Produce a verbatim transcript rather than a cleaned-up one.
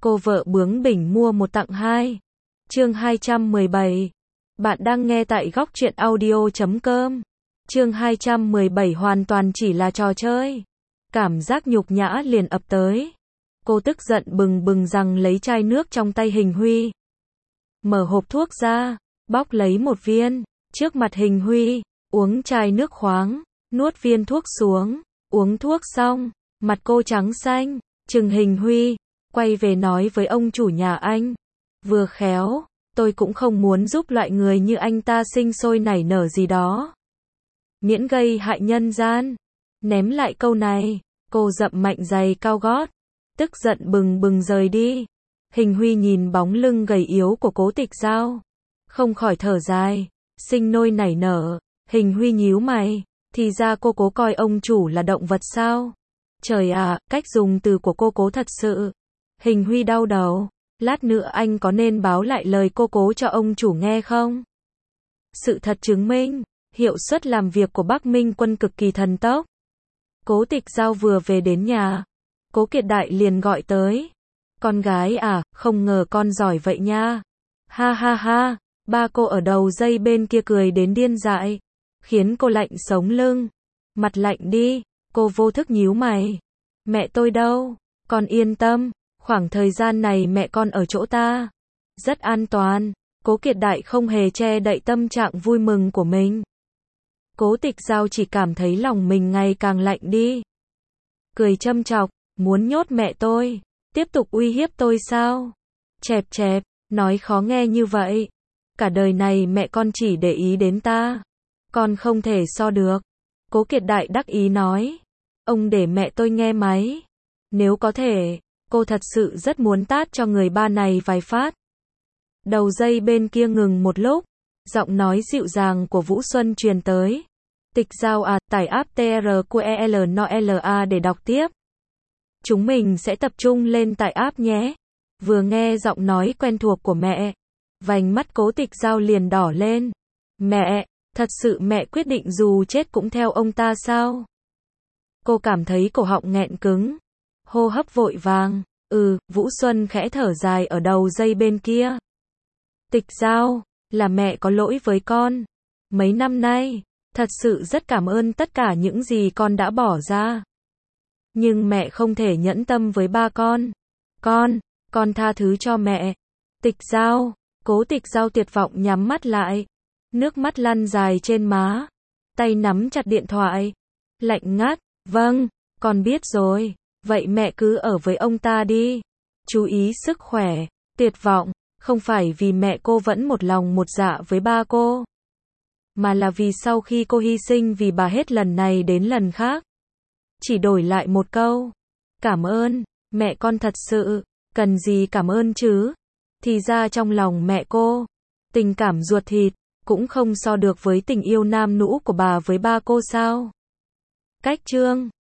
Cô vợ bướng bỉnh mua một tặng hai. Chương hai trăm mười bảy. Bạn đang nghe tại góc truyện audio chấm com. Chương hai trăm mười bảy hoàn toàn chỉ là trò chơi. Cảm giác nhục nhã liền ập tới. Cô tức giận bừng bừng rằng lấy chai nước trong tay Hình Huy. Mở hộp thuốc ra, bóc lấy một viên, trước mặt Hình Huy, uống chai nước khoáng, nuốt viên thuốc xuống, uống thuốc xong, mặt cô trắng xanh, trừng Hình Huy, quay về nói với ông chủ nhà anh. Vừa khéo, tôi cũng không muốn giúp loại người như anh ta sinh sôi nảy nở gì đó. Miễn gây hại nhân gian. Ném lại câu này, cô dậm mạnh giày cao gót, tức giận bừng bừng rời đi. Hình Huy nhìn bóng lưng gầy yếu của Cố Tịch Dao, không khỏi thở dài, sinh nôi nảy nở. Hình Huy nhíu mày, thì ra cô Cố coi ông chủ là động vật sao? Trời ạ, cách dùng từ của cô Cố thật sự. Hình Huy đau đầu, lát nữa anh có nên báo lại lời cô Cố cho ông chủ nghe không? Sự thật chứng minh, hiệu suất làm việc của Bắc Minh Quân cực kỳ thần tốc. Cố Tịch Dao vừa về đến nhà, Cố Kiệt Đại liền gọi tới. Con gái à, không ngờ con giỏi vậy nha. Ha ha ha, ba cô ở đầu dây bên kia cười đến điên dại, khiến cô lạnh sống lưng. Mặt lạnh đi, cô vô thức nhíu mày. Mẹ tôi đâu? Con yên tâm, khoảng thời gian này mẹ con ở chỗ ta. Rất an toàn. Cố Kiệt Đại không hề che đậy tâm trạng vui mừng của mình. Cố Tịch Dao chỉ cảm thấy lòng mình ngày càng lạnh đi. Cười châm chọc, muốn nhốt mẹ tôi, tiếp tục uy hiếp tôi sao? Chẹp chẹp, nói khó nghe như vậy. Cả đời này mẹ con chỉ để ý đến ta. Con không thể so được. Cố Kiệt Đại đắc ý nói. Ông để mẹ tôi nghe máy. Nếu có thể, cô thật sự rất muốn tát cho người ba này vài phát. Đầu dây bên kia ngừng một lúc, giọng nói dịu dàng của Vũ Xuân truyền tới. Tịch Dao à, tải app tê rờ quy e lờ en o lờ a để đọc tiếp. Chúng mình sẽ tập trung lên tải app nhé. Vừa nghe giọng nói quen thuộc của mẹ, vành mắt Cố Tịch Dao liền đỏ lên. Mẹ, thật sự mẹ quyết định dù chết cũng theo ông ta sao? Cô cảm thấy cổ họng nghẹn cứng, hô hấp vội vàng. Ừ, Vũ Xuân khẽ thở dài ở đầu dây bên kia. Tịch Dao, là mẹ có lỗi với con. Mấy năm nay, thật sự rất cảm ơn tất cả những gì con đã bỏ ra. Nhưng mẹ không thể nhẫn tâm với ba con. Con, con tha thứ cho mẹ. Tịch Dao, Cố Tịch Dao tuyệt vọng nhắm mắt lại. Nước mắt lăn dài trên má. Tay nắm chặt điện thoại. Lạnh ngắt, vâng, con biết rồi. Vậy mẹ cứ ở với ông ta đi. Chú ý sức khỏe. Tuyệt vọng, không phải vì mẹ cô vẫn một lòng một dạ với ba cô, mà là vì sau khi cô hy sinh vì bà hết lần này đến lần khác, chỉ đổi lại một câu. Cảm ơn, mẹ con thật sự, cần gì cảm ơn chứ. Thì ra trong lòng mẹ cô, tình cảm ruột thịt, cũng không so được với tình yêu nam nũ của bà với ba cô sao. Cách chương